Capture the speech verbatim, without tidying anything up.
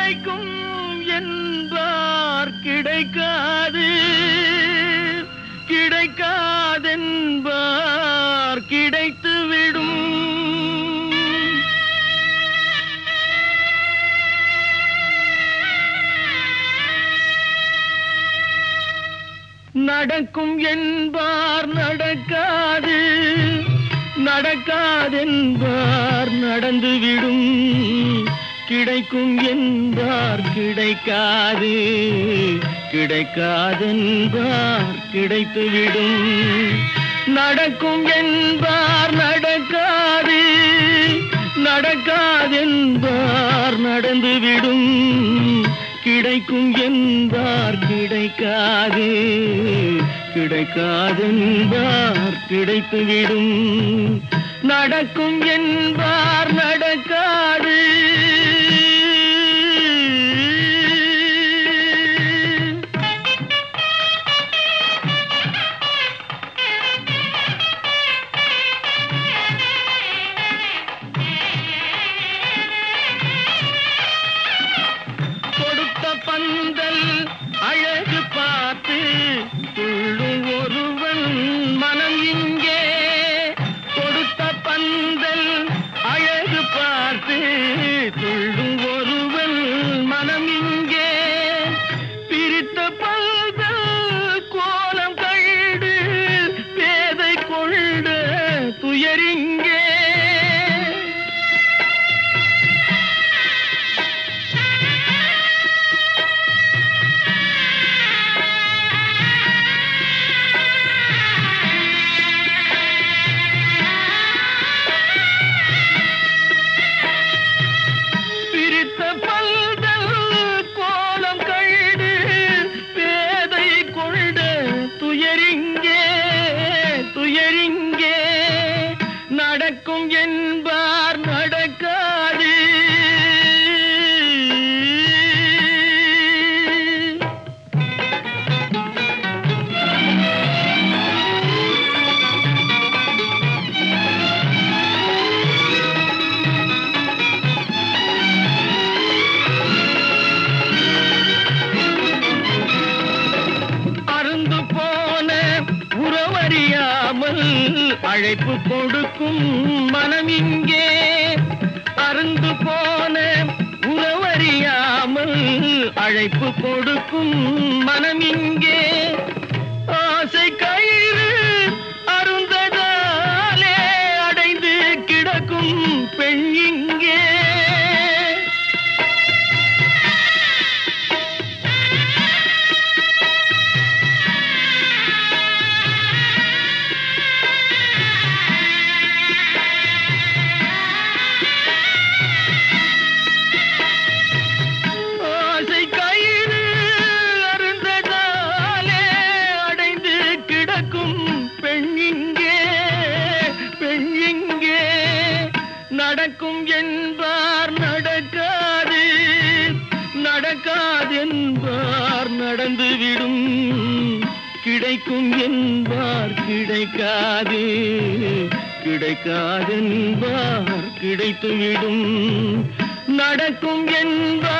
கிடைக்கும் என்பார் கிடைக்காது, கிடைக்காதென்பார் கிடைத்துவிடும். நடக்கும் என்பார் நடக்காது, நடக்காதென்பார் நடந்துவிடும். கிடைக்கும் என்பார் கிடைக்காது, கிடைக்காதென்பார் கிடைத்துவிடும். நடக்கும் என்பார் நடக்காது, நடக்காதென்பார் நடந்துவிடும். கிடைக்கும் என்பார் கிடைக்காது, கிடைக்காதென்பார் கிடைத்துவிடும். நடக்கும் என்பார் நடக்காது. பந்தல் அழகு பார்த்து துள்ளும் ஒருவன் மனம் இங்கே. கொடுத்த பந்தல் அழகு பார்த்து துள்ளும் ஒருவன் மனம் இங்கே. பிரித்த பந்தல் கோலம் கண்டு பேதை கொண்ட துயரிங்கே. நடக்கும் என்பார் நடக்காது. அருந்து போன உறவறியாமல் அழைப்பு கொடுக்கும் மனம் இங்கே. அருந்து போன உறவறியாமல் அழைப்பு கொடுக்கும் மனம் இங்கே. ஆசை கயிறு அருந்ததாலே அடைந்து கிடக்கும் பெண் இங்கே. நடக்கும் என்பார் நடக்காது, நடக்காதென்பார் நடந்துவிடும். கிடைக்கும் என்பார் கிடைக்காது, கிடைக்காதென்பார் கிடைத்துவிடும். நடக்கும் என்பார்